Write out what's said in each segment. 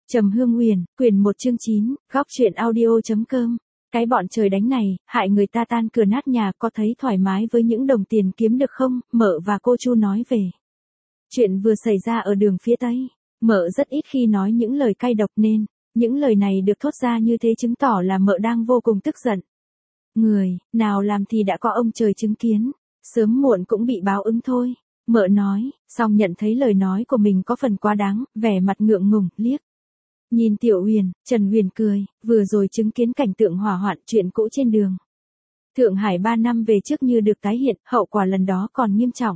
Trầm Hương Huyền, quyển 1 chương 9, góc truyện audio.com. Cái bọn trời đánh này, hại người ta tan cửa nát nhà, có thấy thoải mái với những đồng tiền kiếm được không? Mợ và cô Chu nói về chuyện vừa xảy ra ở đường phía Tây. Mợ rất ít khi nói những lời cay độc nên những lời này được thốt ra như thế chứng tỏ là mợ đang vô cùng tức giận. Người nào làm thì đã có ông trời chứng kiến, sớm muộn cũng bị báo ứng thôi. Mợ nói, xong nhận thấy lời nói của mình có phần quá đáng, vẻ mặt ngượng ngùng, liếc nhìn Tiểu Huyền. Trần Huyền cười, vừa rồi chứng kiến cảnh tượng hỏa hoạn chuyện cũ trên đường Thượng Hải 3 năm về trước như được tái hiện, hậu quả lần đó còn nghiêm trọng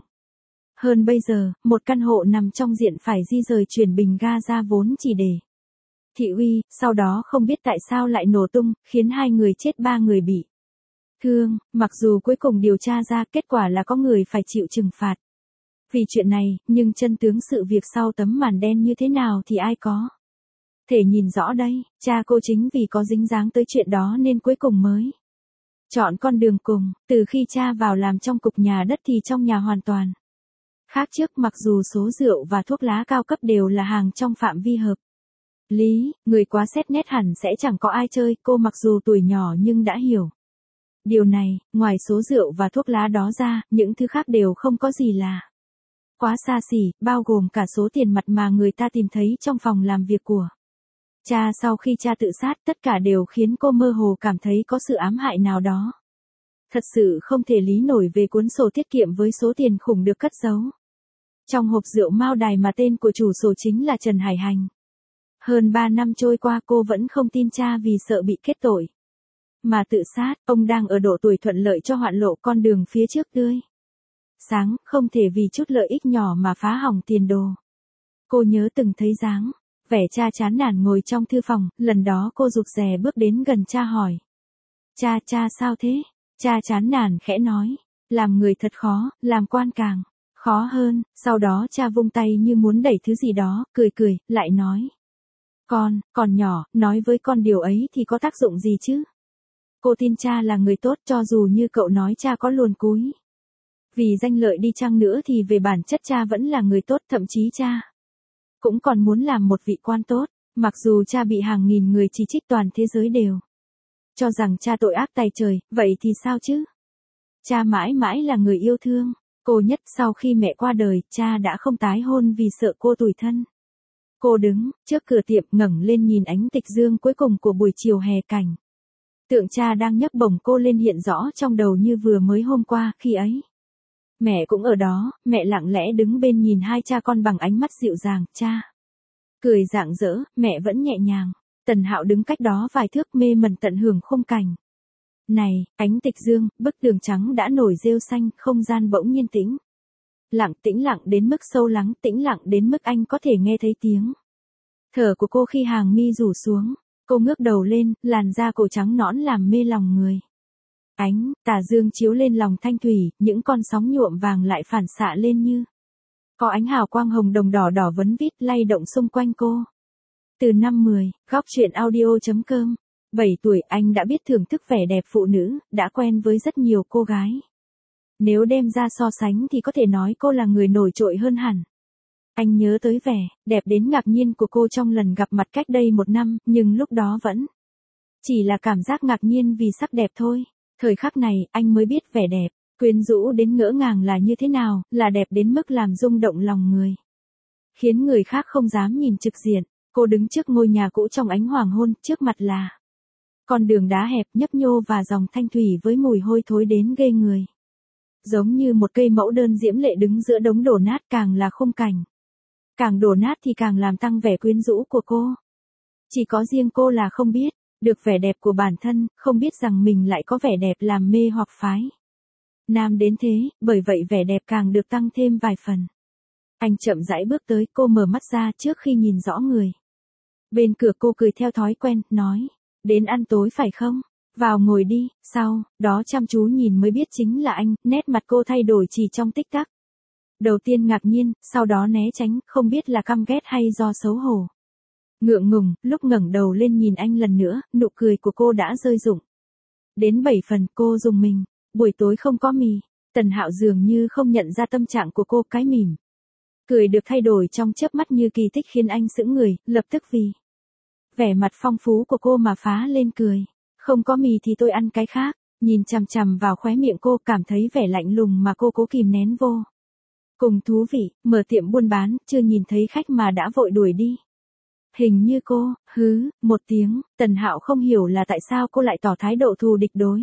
hơn bây giờ. Một căn hộ nằm trong diện phải di rời chuyển bình ga ra vốn chỉ để thị uy, sau đó không biết tại sao lại nổ tung, khiến 2 người chết 3 người bị thương. Mặc dù cuối cùng điều tra ra kết quả là có người phải chịu trừng phạt vì chuyện này, nhưng chân tướng sự việc sau tấm màn đen như thế nào thì ai có thể nhìn rõ đây. Cha cô chính vì có dính dáng tới chuyện đó nên cuối cùng mới chọn con đường cùng. Từ khi cha vào làm trong cục nhà đất thì trong nhà hoàn toàn khác trước, mặc dù số rượu và thuốc lá cao cấp đều là hàng trong phạm vi hợp lý, người quá xét nét hẳn sẽ chẳng có ai chơi. Cô mặc dù tuổi nhỏ nhưng đã hiểu điều này. Ngoài số rượu và thuốc lá đó ra, những thứ khác đều không có gì là quá xa xỉ, bao gồm cả số tiền mặt mà người ta tìm thấy trong phòng làm việc của cha sau khi cha tự sát. Tất cả đều khiến cô mơ hồ cảm thấy có sự ám hại nào đó thật sự không thể lý nổi về cuốn sổ tiết kiệm với số tiền khủng được cất giấu trong hộp rượu Mao Đài mà tên của chủ sổ chính là Trần Hải Hành. Hơn 3 năm trôi qua cô vẫn không tin cha vì sợ bị kết tội mà tự sát. Ông đang ở độ tuổi thuận lợi cho hoạn lộ con đường phía trước tươi sáng, không thể vì chút lợi ích nhỏ mà phá hỏng tiền đồ. Cô nhớ từng thấy dáng vẻ cha chán nản ngồi trong thư phòng, lần đó cô rụt rè bước đến gần cha hỏi: cha sao thế? Cha chán nản khẽ nói: làm người thật khó, làm quan càng khó hơn. Sau đó cha vung tay như muốn đẩy thứ gì đó, cười, lại nói: con nhỏ, nói với con điều ấy thì có tác dụng gì chứ? Cô tin cha là người tốt, cho dù như cậu nói cha có luồn cúi vì danh lợi đi chăng nữa thì về bản chất cha vẫn là người tốt, thậm chí cha cũng còn muốn làm một vị quan tốt. Mặc dù cha bị hàng nghìn người chỉ trích, toàn thế giới đều cho rằng cha tội ác tày trời, vậy thì sao chứ? Cha mãi mãi là người yêu thương cô nhất. Sau khi mẹ qua đời, cha đã không tái hôn vì sợ cô tủi thân. Cô đứng trước cửa tiệm ngẩng lên nhìn ánh tịch dương cuối cùng của buổi chiều hè, cảnh tượng cha đang nhấc bổng cô lên hiện rõ trong đầu như vừa mới hôm qua. Khi ấy mẹ cũng ở đó, mẹ lặng lẽ đứng bên nhìn hai cha con bằng ánh mắt dịu dàng. Cha cười rạng rỡ, mẹ vẫn nhẹ nhàng. Tần Hạo đứng cách đó vài thước mê mẩn tận hưởng khung cảnh này. Ánh tịch dương, bức tường trắng đã nổi rêu xanh, không gian bỗng nhiên tĩnh lặng đến mức sâu lắng, tĩnh lặng đến mức anh có thể nghe thấy tiếng thở của cô khi hàng mi rủ xuống. Cô ngước đầu lên, làn da cổ trắng nõn làm mê lòng người. Ánh tà dương chiếu lên lòng thanh thủy, những con sóng nhuộm vàng lại phản xạ lên như có ánh hào quang hồng đồng đỏ vấn vít lay động xung quanh cô. Từ năm 10, góc truyện audio.com. 7 tuổi anh đã biết thưởng thức vẻ đẹp phụ nữ, đã quen với rất nhiều cô gái. Nếu đem ra so sánh thì có thể nói cô là người nổi trội hơn hẳn. Anh nhớ tới vẻ đẹp đến ngạc nhiên của cô trong lần gặp mặt cách đây 1 năm, nhưng lúc đó vẫn chỉ là cảm giác ngạc nhiên vì sắc đẹp thôi. Thời khắc này, anh mới biết vẻ đẹp quyến rũ đến ngỡ ngàng là như thế nào, là đẹp đến mức làm rung động lòng người, khiến người khác không dám nhìn trực diện. Cô đứng trước ngôi nhà cũ trong ánh hoàng hôn, trước mặt là con đường đá hẹp nhấp nhô và dòng thanh thủy với mùi hôi thối đến ghê người. Giống như một cây mẫu đơn diễm lệ đứng giữa đống đổ nát. Càng là khung cảnh càng đổ nát thì càng làm tăng vẻ quyến rũ của cô. Chỉ có riêng cô là không biết được vẻ đẹp của bản thân, không biết rằng mình lại có vẻ đẹp làm mê hoặc phái nam đến thế, bởi vậy vẻ đẹp càng được tăng thêm vài phần. Anh chậm rãi bước tới, cô mở mắt ra trước khi nhìn rõ người bên cửa. Cô cười theo thói quen, nói: đến ăn tối phải không? Vào ngồi đi. Sau đó chăm chú nhìn mới biết chính là anh. Nét mặt cô thay đổi chỉ trong tích tắc. Đầu tiên ngạc nhiên, sau đó né tránh, không biết là căm ghét hay do xấu hổ, ngượng ngùng. Lúc ngẩng đầu lên nhìn anh lần nữa, nụ cười của cô đã rơi rụng đến 7 phần. Cô rùng mình. Buổi tối không có mì. Tần Hạo dường như không nhận ra tâm trạng của cô. Cái mỉm cười được thay đổi trong chớp mắt như kỳ tích khiến anh sững người, lập tức vì Vẻ mặt phong phú của cô mà phá lên cười. Không có mì thì tôi ăn cái khác. Nhìn chằm chằm vào khóe miệng cô, cảm thấy vẻ lạnh lùng mà cô cố kìm nén vô cùng thú vị. Mở tiệm buôn bán, chưa nhìn thấy khách mà đã vội đuổi đi. Hình như cô, một tiếng. Tần Hạo không hiểu là tại sao cô lại tỏ thái độ thù địch đối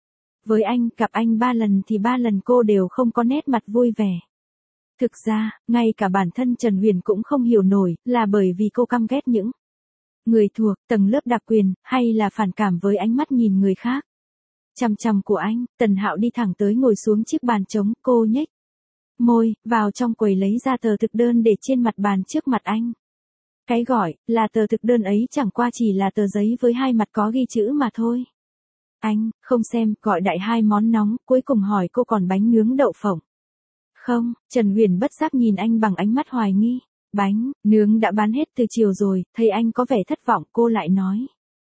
với anh. Gặp anh 3 lần thì 3 lần cô đều không có nét mặt vui vẻ. Thực ra, ngay cả bản thân Trần Huyền cũng không hiểu nổi, là bởi vì cô căm ghét những người thuộc tầng lớp đặc quyền, hay là phản cảm với ánh mắt nhìn người khác chằm chằm của anh. Tần Hạo đi thẳng tới ngồi xuống chiếc bàn trống, cô nhếch môi, vào trong quầy lấy ra tờ thực đơn để trên mặt bàn trước mặt anh. Cái gọi là tờ thực đơn ấy chẳng qua chỉ là tờ giấy với 2 mặt có ghi chữ mà thôi. Anh không xem, gọi đại 2 món nóng, cuối cùng hỏi cô còn bánh nướng đậu phộng không. Trần Huyền bất giác nhìn anh bằng ánh mắt hoài nghi. Bánh nướng đã bán hết từ chiều rồi. Thấy anh có vẻ thất vọng, cô lại nói.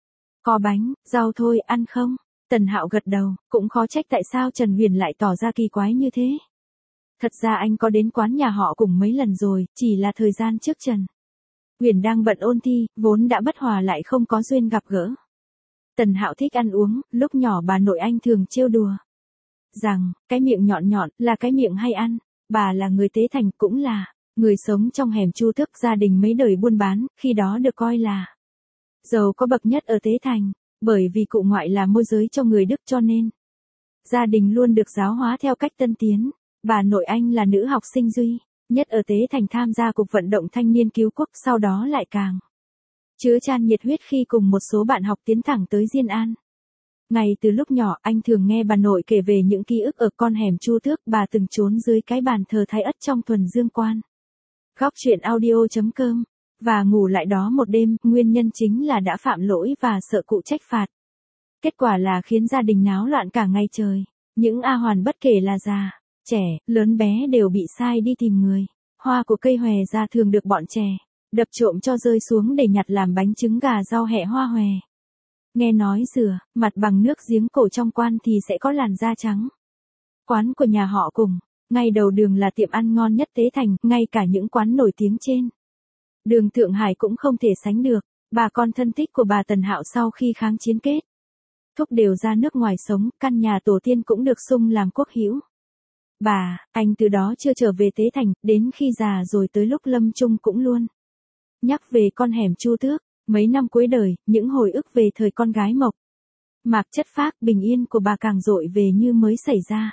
Có bánh, rau thôi, ăn không? Tần Hạo gật đầu, cũng khó trách tại sao Trần Huyền lại tỏ ra kỳ quái như thế. Thật ra anh có đến quán nhà họ cùng mấy lần rồi, chỉ là thời gian trước Trần Huyền đang bận ôn thi, vốn đã bất hòa lại không có duyên gặp gỡ. Tần Hạo thích ăn uống, lúc nhỏ bà nội anh thường trêu đùa rằng, cái miệng nhọn nhọn là cái miệng hay ăn. Bà là người Tế Thành, cũng là người sống trong hẻm Chu Thức, gia đình mấy đời buôn bán, khi đó được coi là giàu có bậc nhất ở Tế Thành. Bởi vì cụ ngoại là môi giới cho người Đức cho nên gia đình luôn được giáo hóa theo cách tân tiến. Bà nội anh là nữ học sinh duy nhất ở Tế Thành tham gia cuộc vận động thanh niên cứu quốc, sau đó lại càng chứa chan nhiệt huyết khi cùng một số bạn học tiến thẳng tới Diên An. Ngay từ lúc nhỏ, anh thường nghe bà nội kể về những ký ức ở con hẻm Chu Tước. Bà từng trốn dưới cái bàn thờ Thái Ất trong Thuần Dương Quan. Góc truyện audio.com. Và ngủ lại đó một đêm, nguyên nhân chính là đã phạm lỗi và sợ cụ trách phạt. Kết quả là khiến gia đình náo loạn cả ngày trời. Những A Hoàn bất kể là già, trẻ, lớn bé đều bị sai đi tìm người. Hoa của cây hòe ra thường được bọn trẻ đập trộm cho rơi xuống để nhặt làm bánh trứng gà rau hẹ hoa hòe. Nghe nói rửa mặt bằng nước giếng cổ trong quan thì sẽ có làn da trắng. Quán của nhà họ cùng, ngay đầu đường là tiệm ăn ngon nhất Tế Thành, ngay cả những quán nổi tiếng trên đường Thượng Hải cũng không thể sánh được. Bà con thân thích của bà Tần Hạo sau khi kháng chiến kết thúc đều ra nước ngoài sống, căn nhà tổ tiên cũng được sung làm quốc hữu. Anh từ đó chưa trở về Tế Thành, đến khi già rồi tới lúc lâm chung cũng luôn nhắc về con hẻm Chu Tước. Mấy năm cuối đời, những hồi ức về thời con gái mộc mạc chất phác bình yên của bà càng dội về như mới xảy ra.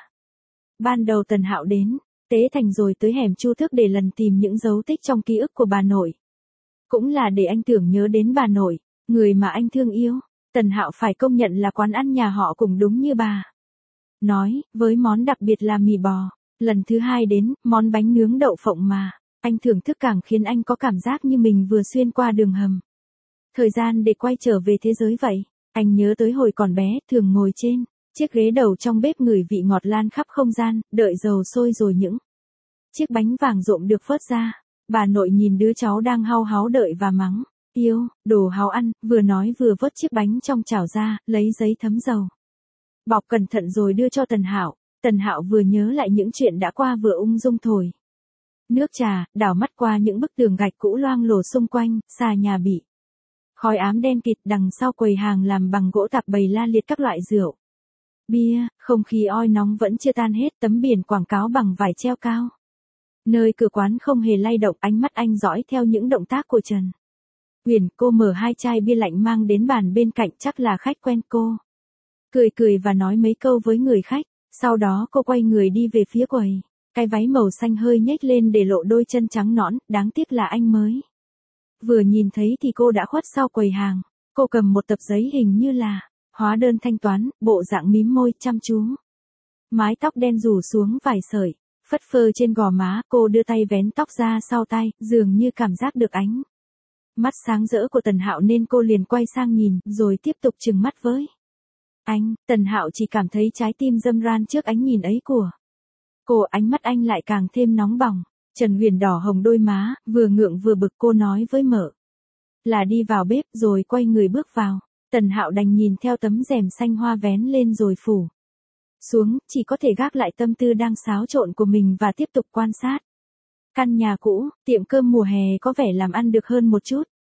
Ban đầu Tần Hạo đến Tế Thành rồi tới hẻm Chu Tước để lần tìm những dấu tích trong ký ức của bà nội. Cũng là để anh tưởng nhớ đến bà nội, người mà anh thương yêu. Tần Hạo phải công nhận là quán ăn nhà họ cùng đúng như bà nói, với món đặc biệt là mì bò. Lần thứ 2 đến, món bánh nướng đậu phộng mà anh thưởng thức càng khiến anh có cảm giác như mình vừa xuyên qua đường hầm thời gian để quay trở về thế giới vậy. Anh nhớ tới hồi còn bé, thường ngồi trên chiếc ghế đầu trong bếp ngửi vị ngọt lan khắp không gian, đợi dầu sôi rồi những chiếc bánh vàng rộm được vớt ra. Bà nội nhìn đứa cháu đang hau háu đợi và mắng. Yêu, đồ háo ăn, vừa nói vừa vớt chiếc bánh trong chảo ra, lấy giấy thấm dầu bọc cẩn thận rồi đưa cho Tần Hạo. Tần Hạo vừa nhớ lại những chuyện đã qua vừa ung dung thổi nước trà, đảo mắt qua những bức tường gạch cũ loang lổ xung quanh. Xà nhà bị khói ám đen kịt, đằng sau quầy hàng làm bằng gỗ tạp bày la liệt các loại rượu, bia, không khí oi nóng vẫn chưa tan hết. Tấm biển quảng cáo bằng vải treo cao nơi cửa quán không hề lay động. Ánh mắt anh dõi theo những động tác của Trần Huyền. Cô mở 2 chai bia lạnh mang đến bàn bên cạnh, chắc là khách quen. Cô cười và nói mấy câu với người khách. Sau đó cô quay người đi về phía quầy. Cái váy màu xanh hơi nhếch lên để lộ đôi chân trắng nõn, đáng tiếc là anh mới vừa nhìn thấy thì cô đã khuất sau quầy hàng. Cô cầm một tập giấy hình như là hóa đơn thanh toán, bộ dạng mím môi chăm chú. Mái tóc đen rủ xuống vài sợi, phất phơ trên gò má. Cô đưa tay vén tóc ra sau tai, dường như cảm giác được ánh mắt sáng rỡ của Tần Hạo nên cô liền quay sang nhìn, rồi tiếp tục trừng mắt với anh. Tần Hạo chỉ cảm thấy trái tim râm ran trước ánh nhìn ấy của cô. Ánh mắt anh lại càng thêm nóng bỏng. Trần Huyền đỏ hồng đôi má, vừa ngượng vừa bực. Cô nói với mợ là đi vào bếp rồi quay người bước vào. Tần Hạo đành nhìn theo tấm rèm xanh hoa vén lên rồi phủ xuống, chỉ có thể gác lại tâm tư đang xáo trộn của mình và tiếp tục quan sát căn nhà cũ. Tiệm cơm mùa hè có vẻ làm ăn được hơn một chút.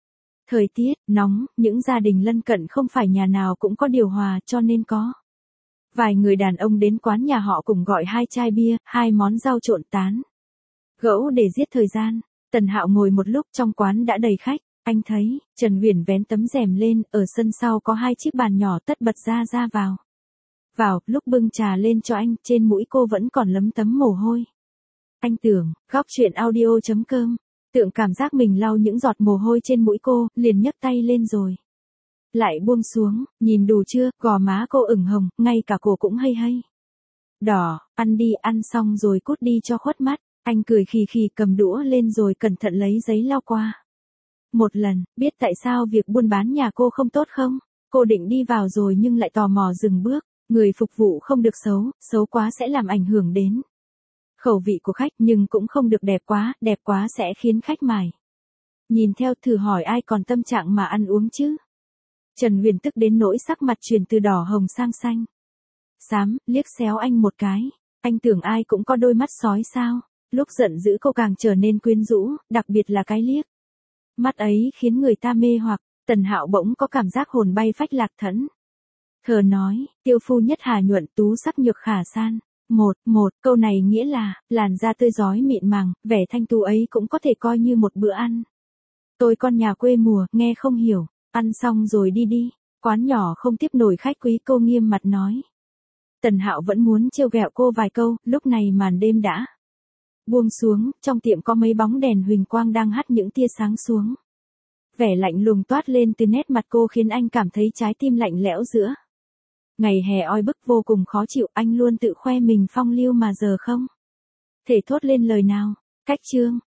Thời tiết nóng, những gia đình lân cận không phải nhà nào cũng có điều hòa cho nên có vài người đàn ông đến quán nhà họ cùng gọi 2 chai bia, 2 món rau trộn tán gẫu để giết thời gian. Tần Hạo ngồi một lúc trong quán đã đầy khách, anh thấy, Trần Huyền vén tấm rèm lên, ở sân sau có 2 chiếc bàn nhỏ tất bật ra vào. Lúc bưng trà lên cho anh, trên mũi cô vẫn còn lấm tấm mồ hôi. Anh tưởng, góc chuyện audio.com, tưởng cảm giác mình lau những giọt mồ hôi trên mũi cô, liền nhấc tay lên rồi lại buông xuống, nhìn đủ chưa, gò má cô ửng hồng, ngay cả cổ cũng hay đỏ, ăn đi, ăn xong rồi cút đi cho khuất mắt. Anh cười khì khì cầm đũa lên rồi cẩn thận lấy giấy lau qua. Một lần, biết tại sao việc buôn bán nhà cô không tốt không? Cô định đi vào rồi nhưng lại tò mò dừng bước. Người phục vụ không được xấu quá sẽ làm ảnh hưởng đến khẩu vị của khách, nhưng cũng không được đẹp quá sẽ khiến khách mải nhìn theo, thử hỏi ai còn tâm trạng mà ăn uống chứ. Trần Huyền tức đến nỗi sắc mặt chuyển từ đỏ hồng sang xanh xám, liếc xéo anh một cái. Anh tưởng ai cũng có đôi mắt sói sao? Lúc giận dữ cô càng trở nên quyến rũ, đặc biệt là cái liếc mắt ấy khiến người ta mê hoặc. Tần Hạo bỗng có cảm giác hồn bay phách lạc thẫn. Thờ nói, tiêu phu nhất hà nhuận tú sắc nhược khả san. Câu này nghĩa là, làn da tươi rói mịn màng, vẻ thanh tú ấy cũng có thể coi như một bữa ăn. Tôi con nhà quê mùa, nghe không hiểu, ăn xong rồi đi. Quán nhỏ không tiếp nổi khách quý, cô nghiêm mặt nói. Tần Hạo vẫn muốn trêu ghẹo cô vài câu, lúc này màn đêm đã buông xuống, trong tiệm có mấy bóng đèn huỳnh quang đang hắt những tia sáng xuống. Vẻ lạnh lùng toát lên từ nét mặt cô khiến anh cảm thấy trái tim lạnh lẽo giữa ngày hè oi bức vô cùng khó chịu. Anh luôn tự khoe mình phong lưu mà giờ không thể thốt lên lời nào. Cách chương